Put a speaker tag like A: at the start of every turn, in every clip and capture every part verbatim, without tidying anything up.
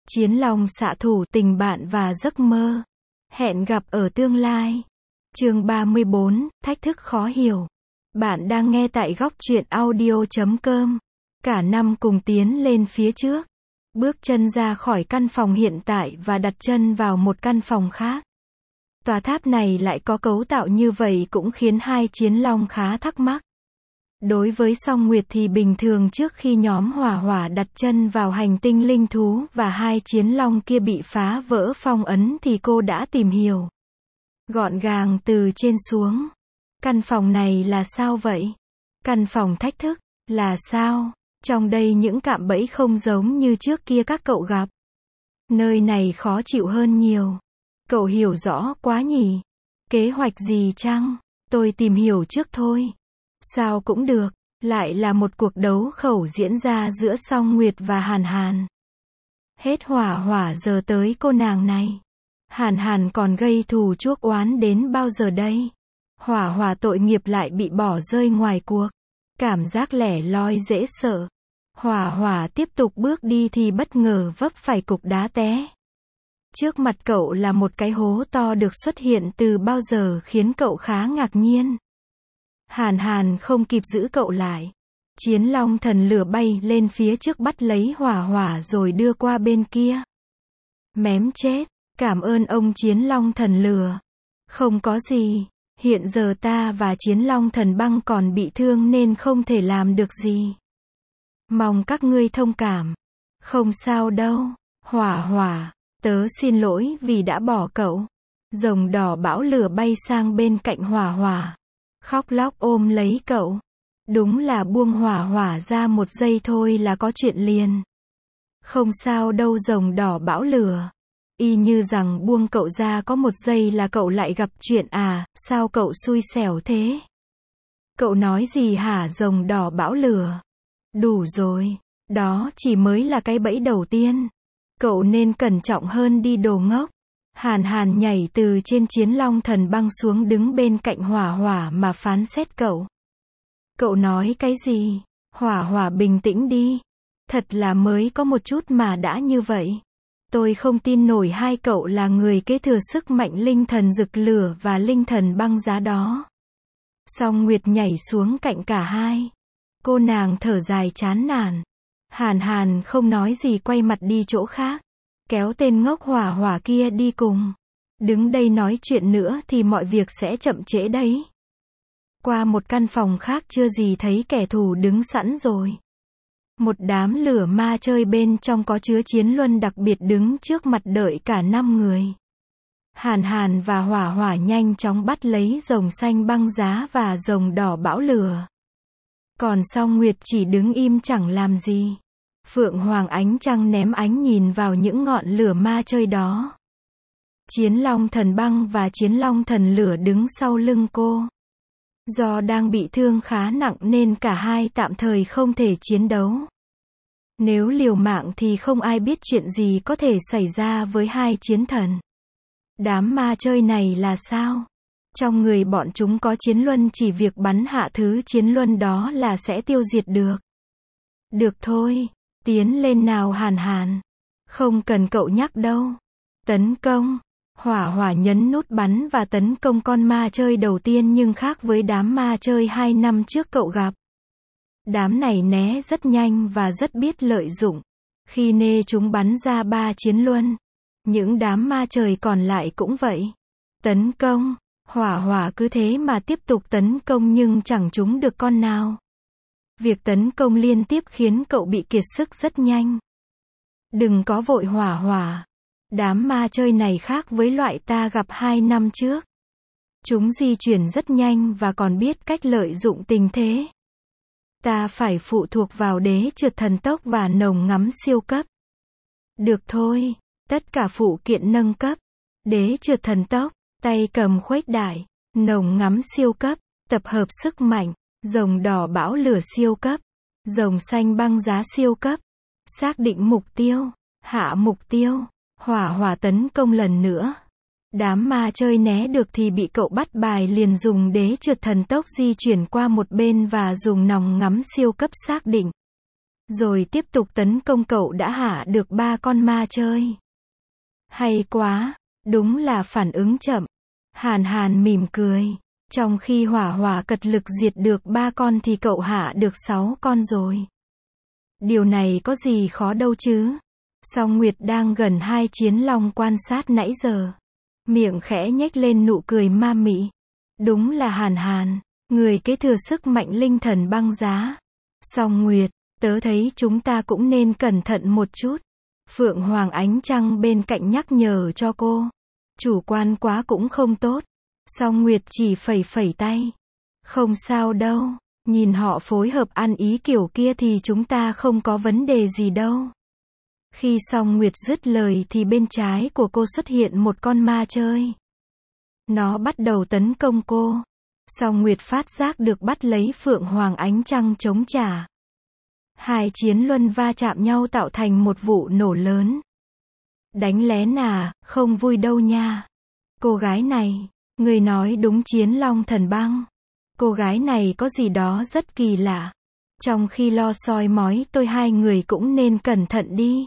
A: Chiến long xạ thủ, tình bạn và giấc mơ. Hẹn gặp ở tương lai. Chương ba mươi bốn, thách thức khó hiểu. Bạn đang nghe tại góc truyện audio chấm com. Cả năm cùng tiến lên phía trước. Bước chân ra khỏi căn phòng hiện tại và đặt chân vào một căn phòng khác. Tòa tháp này lại có cấu tạo như vậy cũng khiến hai chiến long khá thắc mắc. Đối với Song Nguyệt thì bình thường trước khi nhóm hỏa hỏa đặt chân vào hành tinh linh thú và hai chiến long kia bị phá vỡ phong ấn thì cô đã tìm hiểu. Gọn gàng từ trên xuống. Căn phòng này là sao vậy? Căn phòng thách thức, là sao? Trong đây những cạm bẫy không giống như trước kia các cậu gặp. Nơi này khó chịu hơn nhiều. Cậu hiểu rõ quá nhỉ? Kế hoạch gì chăng? Tôi tìm hiểu trước thôi. Sao cũng được, lại là một cuộc đấu khẩu diễn ra giữa Song Nguyệt và Hàn Hàn. Hết hỏa hỏa giờ tới cô nàng này. Hàn Hàn còn gây thù chuốc oán đến bao giờ đây? Hỏa hỏa tội nghiệp lại bị bỏ rơi ngoài cuộc. Cảm giác lẻ loi dễ sợ. Hỏa hỏa tiếp tục bước đi thì bất ngờ vấp phải cục đá té. Trước mặt cậu là một cái hố to được xuất hiện từ bao giờ khiến cậu khá ngạc nhiên. Hàn Hàn không kịp giữ cậu lại. Chiến long thần lửa bay lên phía trước bắt lấy hỏa hỏa rồi đưa qua bên kia. Mém chết, cảm ơn ông chiến long thần lửa. Không có gì, hiện giờ ta và chiến long thần băng còn bị thương nên không thể làm được gì. Mong các ngươi thông cảm. Không sao đâu, hỏa hỏa, tớ xin lỗi vì đã bỏ cậu. Rồng đỏ bão lửa bay sang bên cạnh hỏa hỏa. Khóc lóc ôm lấy cậu. Đúng là buông hỏa hỏa ra một giây thôi là có chuyện liền. Không sao đâu rồng đỏ bão lửa. Y như rằng buông cậu ra có một giây là cậu lại gặp chuyện à, sao cậu xui xẻo thế? Cậu nói gì hả rồng đỏ bão lửa? Đủ rồi, đó chỉ mới là cái bẫy đầu tiên. Cậu nên cẩn trọng hơn đi đồ ngốc. Hàn Hàn nhảy từ trên chiến long thần băng xuống đứng bên cạnh hỏa hỏa mà phán xét cậu. Cậu nói cái gì? Hỏa hỏa bình tĩnh đi. Thật là mới có một chút mà đã như vậy. Tôi không tin nổi hai cậu là người kế thừa sức mạnh linh thần rực lửa và linh thần băng giá đó. Song Nguyệt nhảy xuống cạnh cả hai. Cô nàng thở dài chán nản. Hàn Hàn không nói gì quay mặt đi chỗ khác. Kéo tên ngốc hỏa hỏa kia đi cùng. Đứng đây nói chuyện nữa thì mọi việc sẽ chậm trễ đấy. Qua một căn phòng khác chưa gì thấy kẻ thù đứng sẵn rồi. Một đám lửa ma chơi bên trong có chứa chiến luân đặc biệt đứng trước mặt đợi cả năm người. Hàn Hàn và hỏa hỏa nhanh chóng bắt lấy rồng xanh băng giá và rồng đỏ bão lửa. Còn Song Nguyệt chỉ đứng im chẳng làm gì. Phượng Hoàng ánh trăng ném ánh nhìn vào những ngọn lửa ma chơi đó. Chiến long thần băng và chiến long thần lửa đứng sau lưng cô. Do đang bị thương khá nặng nên cả hai tạm thời không thể chiến đấu. Nếu liều mạng thì không ai biết chuyện gì có thể xảy ra với hai chiến thần. Đám ma chơi này là sao? Trong người bọn chúng có chiến luân, chỉ việc bắn hạ thứ chiến luân đó là sẽ tiêu diệt được. Được thôi, tiến lên nào Hàn Hàn. Không cần cậu nhắc đâu. Tấn công. Hỏa hỏa nhấn nút bắn và tấn công con ma chơi đầu tiên nhưng khác với đám ma chơi hai năm trước cậu gặp. Đám này né rất nhanh và rất biết lợi dụng. Khi nê chúng bắn ra ba chiến luân. Những đám ma trời còn lại cũng vậy. Tấn công. Hỏa hỏa cứ thế mà tiếp tục tấn công nhưng chẳng trúng được con nào. Việc tấn công liên tiếp khiến cậu bị kiệt sức rất nhanh. Đừng có vội hỏa hỏa. Đám ma chơi này khác với loại ta gặp hai năm trước. Chúng di chuyển rất nhanh và còn biết cách lợi dụng tình thế. Ta phải phụ thuộc vào đế trượt thần tốc và nồng ngắm siêu cấp. Được thôi, tất cả phụ kiện nâng cấp. Đế trượt thần tốc, tay cầm khuếch đại, nồng ngắm siêu cấp, tập hợp sức mạnh, rồng đỏ bão lửa siêu cấp, rồng xanh băng giá siêu cấp. Xác định mục tiêu, hạ mục tiêu. Hỏa hỏa tấn công lần nữa. Đám ma chơi né được thì bị cậu bắt bài liền dùng đế trượt thần tốc di chuyển qua một bên và dùng nòng ngắm siêu cấp xác định. rồi tiếp tục tấn công cậu đã hạ được ba con ma chơi. Hay quá, đúng là phản ứng chậm. Hàn Hàn mỉm cười. Trong khi Hỏa Hỏa cật lực diệt được ba con thì cậu hạ được sáu con rồi. Điều này có gì khó đâu chứ. Song Nguyệt đang gần hai chiến long quan sát nãy giờ. Miệng khẽ nhếch lên nụ cười ma mị. Đúng là Hàn Hàn, người kế thừa sức mạnh linh thần băng giá. Song Nguyệt, tớ thấy chúng ta cũng nên cẩn thận một chút. Phượng Hoàng Ánh Trăng bên cạnh nhắc nhở cho cô. Chủ quan quá cũng không tốt. Song Nguyệt chỉ phẩy phẩy tay. Không sao đâu, nhìn họ phối hợp ăn ý kiểu kia thì chúng ta không có vấn đề gì đâu. Khi Song Nguyệt dứt lời thì bên trái của cô xuất hiện một con ma chơi. Nó bắt đầu tấn công cô. Song Nguyệt phát giác được bắt lấy Phượng Hoàng Ánh Trăng chống trả. Hai chiến luân va chạm nhau tạo thành một vụ nổ lớn. Đánh lén à, không vui đâu nha. Cô gái này, người nói đúng, chiến long thần băng. Cô gái này có gì đó rất kỳ lạ. Trong khi lo soi mói tôi, hai người cũng nên cẩn thận đi.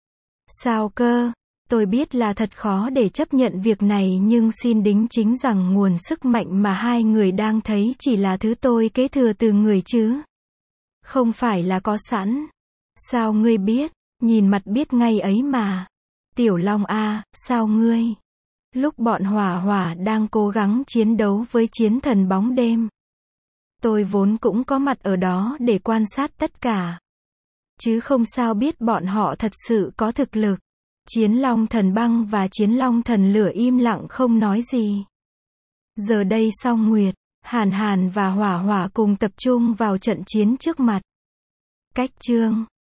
A: Sao cơ? Tôi biết là thật khó để chấp nhận việc này, nhưng xin đính chính rằng nguồn sức mạnh mà hai người đang thấy chỉ là thứ tôi kế thừa từ người chứ. Không phải là có sẵn. Sao ngươi biết? Nhìn mặt biết ngay ấy mà. Tiểu Long a, sao ngươi? Lúc bọn Hỏa Hỏa đang cố gắng chiến đấu với chiến thần bóng đêm, tôi vốn cũng có mặt ở đó để quan sát tất cả. Chứ không sao biết bọn họ thật sự có thực lực. Chiến long thần băng và chiến long thần lửa im lặng không nói gì. Giờ đây Song Nguyệt, Hàn Hàn và Hỏa Hỏa cùng tập trung vào trận chiến trước mặt. Cách chương